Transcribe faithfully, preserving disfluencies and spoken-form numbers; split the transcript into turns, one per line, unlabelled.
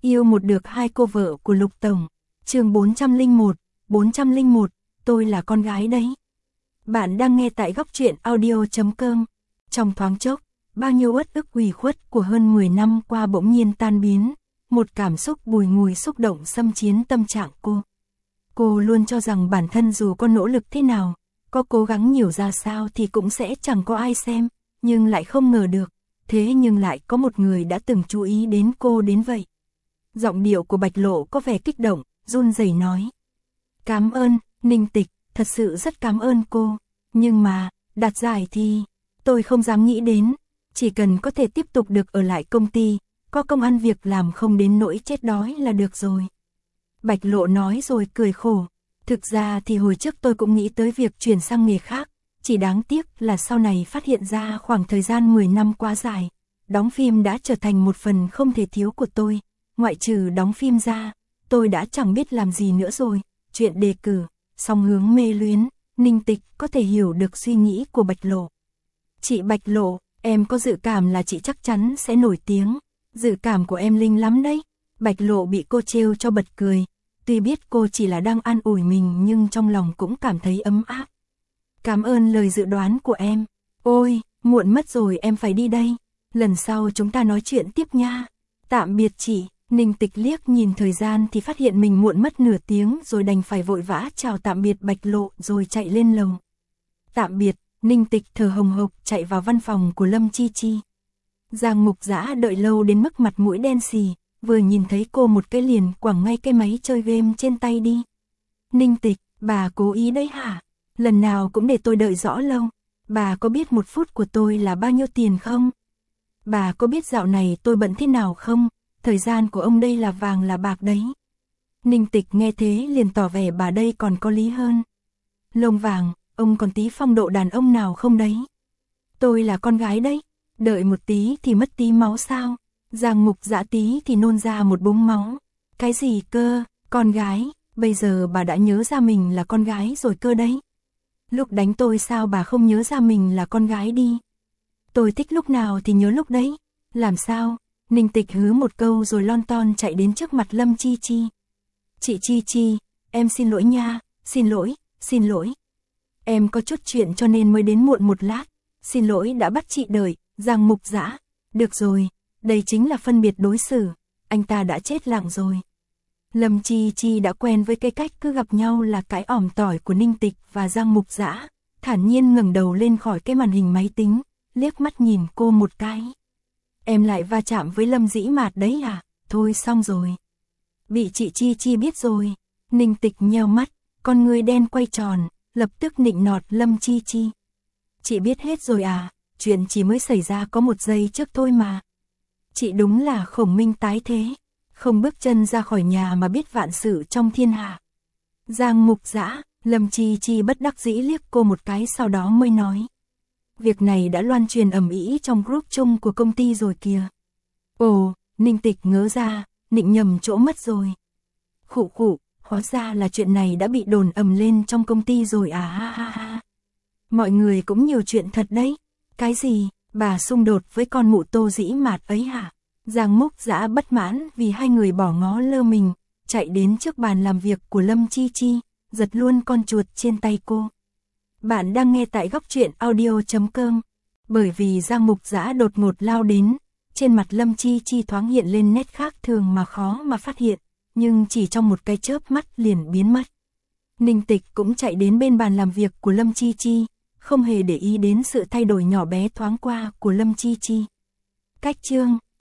Yêu một được hai cô vợ của Lục Tổng. Chương bốn trăm lẻ một, bốn trăm lẻ một, tôi là con gái đấy. Bạn đang nghe tại góc truyện audio chấm com. Trong thoáng chốc, bao nhiêu uất ức ủy khuất của hơn mười năm qua bỗng nhiên tan biến, một cảm xúc bùi ngùi xúc động xâm chiếm tâm trạng cô. Cô luôn cho rằng bản thân dù có nỗ lực thế nào, có cố gắng nhiều ra sao thì cũng sẽ chẳng có ai xem, nhưng lại không ngờ được, thế nhưng lại có một người đã từng chú ý đến cô đến vậy. Giọng điệu của Bạch Lộ có vẻ kích động, run rẩy nói. Cảm ơn, Ninh Tịch, thật sự rất cảm ơn cô, nhưng mà, đạt giải thì, tôi không dám nghĩ đến, chỉ cần có thể tiếp tục được ở lại công ty, có công ăn việc làm không đến nỗi chết đói là được rồi. Bạch Lộ nói rồi cười khổ, thực ra thì hồi trước tôi cũng nghĩ tới việc chuyển sang nghề khác, chỉ đáng tiếc là sau này phát hiện ra khoảng thời gian mười năm quá dài, đóng phim đã trở thành một phần không thể thiếu của tôi, ngoại trừ đóng phim ra, tôi đã chẳng biết làm gì nữa rồi, chuyện đề cử, song hướng mê luyến, Ninh Tịch có thể hiểu được suy nghĩ của Bạch Lộ. Chị Bạch Lộ, em có dự cảm là chị chắc chắn sẽ nổi tiếng, dự cảm của em linh lắm đấy. Bạch Lộ bị cô trêu cho bật cười, tuy biết cô chỉ là đang an ủi mình nhưng trong lòng cũng cảm thấy ấm áp. Cảm ơn lời dự đoán của em. Ôi, muộn mất rồi, em phải đi đây. Lần sau chúng ta nói chuyện tiếp nha. Tạm biệt chị. Ninh Tịch liếc nhìn thời gian thì phát hiện mình muộn mất nửa tiếng rồi đành phải vội vã chào tạm biệt Bạch Lộ rồi chạy lên lầu. Tạm biệt, Ninh Tịch thở hồng hộc chạy vào văn phòng của Lâm Chi Chi. Giang Mục Dã đợi lâu đến mức mặt mũi đen xì, vừa nhìn thấy cô một cái liền quẳng ngay cái máy chơi game trên tay đi. Ninh Tịch, bà cố ý đấy hả? Lần nào cũng để tôi đợi rõ lâu. Bà có biết một phút của tôi là bao nhiêu tiền không? Bà có biết dạo này tôi bận thế nào không? Thời gian của ông đây là vàng là bạc đấy. Ninh Tịch nghe thế liền tỏ vẻ bà đây còn có lý hơn. Lông vàng, ông còn tí phong độ đàn ông nào không đấy? Tôi là con gái đấy, đợi một tí thì mất tí máu sao? Giang Mục Dã tí thì nôn ra một búng máu. Cái gì cơ, con gái, bây giờ bà đã nhớ ra mình là con gái rồi cơ đấy. Lúc đánh tôi sao bà không nhớ ra mình là con gái đi? Tôi thích lúc nào thì nhớ lúc đấy. Làm sao? Ninh Tịch hứ một câu rồi lon ton chạy đến trước mặt Lâm Chi Chi. Chị Chi Chi, em xin lỗi nha, xin lỗi, xin lỗi. Em có chút chuyện cho nên mới đến muộn một lát. Xin lỗi đã bắt chị đợi. Giang Mục Dã. Được rồi, đây chính là phân biệt đối xử. Anh ta đã chết lặng rồi. Lâm Chi Chi đã quen với cái cách cứ gặp nhau là cái ỏm tỏi của Ninh Tịch và Giang Mục Dã, thản nhiên ngẩng đầu lên khỏi cái màn hình máy tính, liếc mắt nhìn cô một cái. Em lại va chạm với Lâm Dĩ Mạt đấy à? Thôi xong rồi. Bị chị Chi Chi biết rồi. Ninh Tịch nheo mắt, con người đen quay tròn, lập tức nịnh nọt Lâm Chi Chi. Chị biết hết rồi à? Chuyện chỉ mới xảy ra có một giây trước thôi mà. Chị đúng là khổng minh tái thế. Không bước chân ra khỏi nhà mà biết vạn sự trong thiên hạ. Giang Mục Dã, Lâm Chi Chi bất đắc dĩ liếc cô một cái sau đó mới nói. Việc này đã loan truyền ầm ĩ trong group chung của công ty rồi kìa. Ồ, Ninh Tịch ngớ ra, nịnh nhầm chỗ mất rồi. Khụ khụ, hóa ra là chuyện này đã bị đồn ầm lên trong công ty rồi à ha ha ha. Mọi người cũng nhiều chuyện thật đấy. Cái gì, bà xung đột với con mụ Tô Dĩ Mạt ấy hả? Giang Mục Dã bất mãn vì hai người bỏ ngó lơ mình, chạy đến trước bàn làm việc của Lâm Chi Chi, giật luôn con chuột trên tay cô. Bạn đang nghe tại góc truyện audio chấm com. Bởi vì Giang Mục Dã đột ngột lao đến, trên mặt Lâm Chi Chi thoáng hiện lên nét khác thường mà khó mà phát hiện, nhưng chỉ trong một cái chớp mắt liền biến mất. Ninh Tịch cũng chạy đến bên bàn làm việc của Lâm Chi Chi, không hề để ý đến sự thay đổi nhỏ bé thoáng qua của Lâm Chi Chi. Cách chương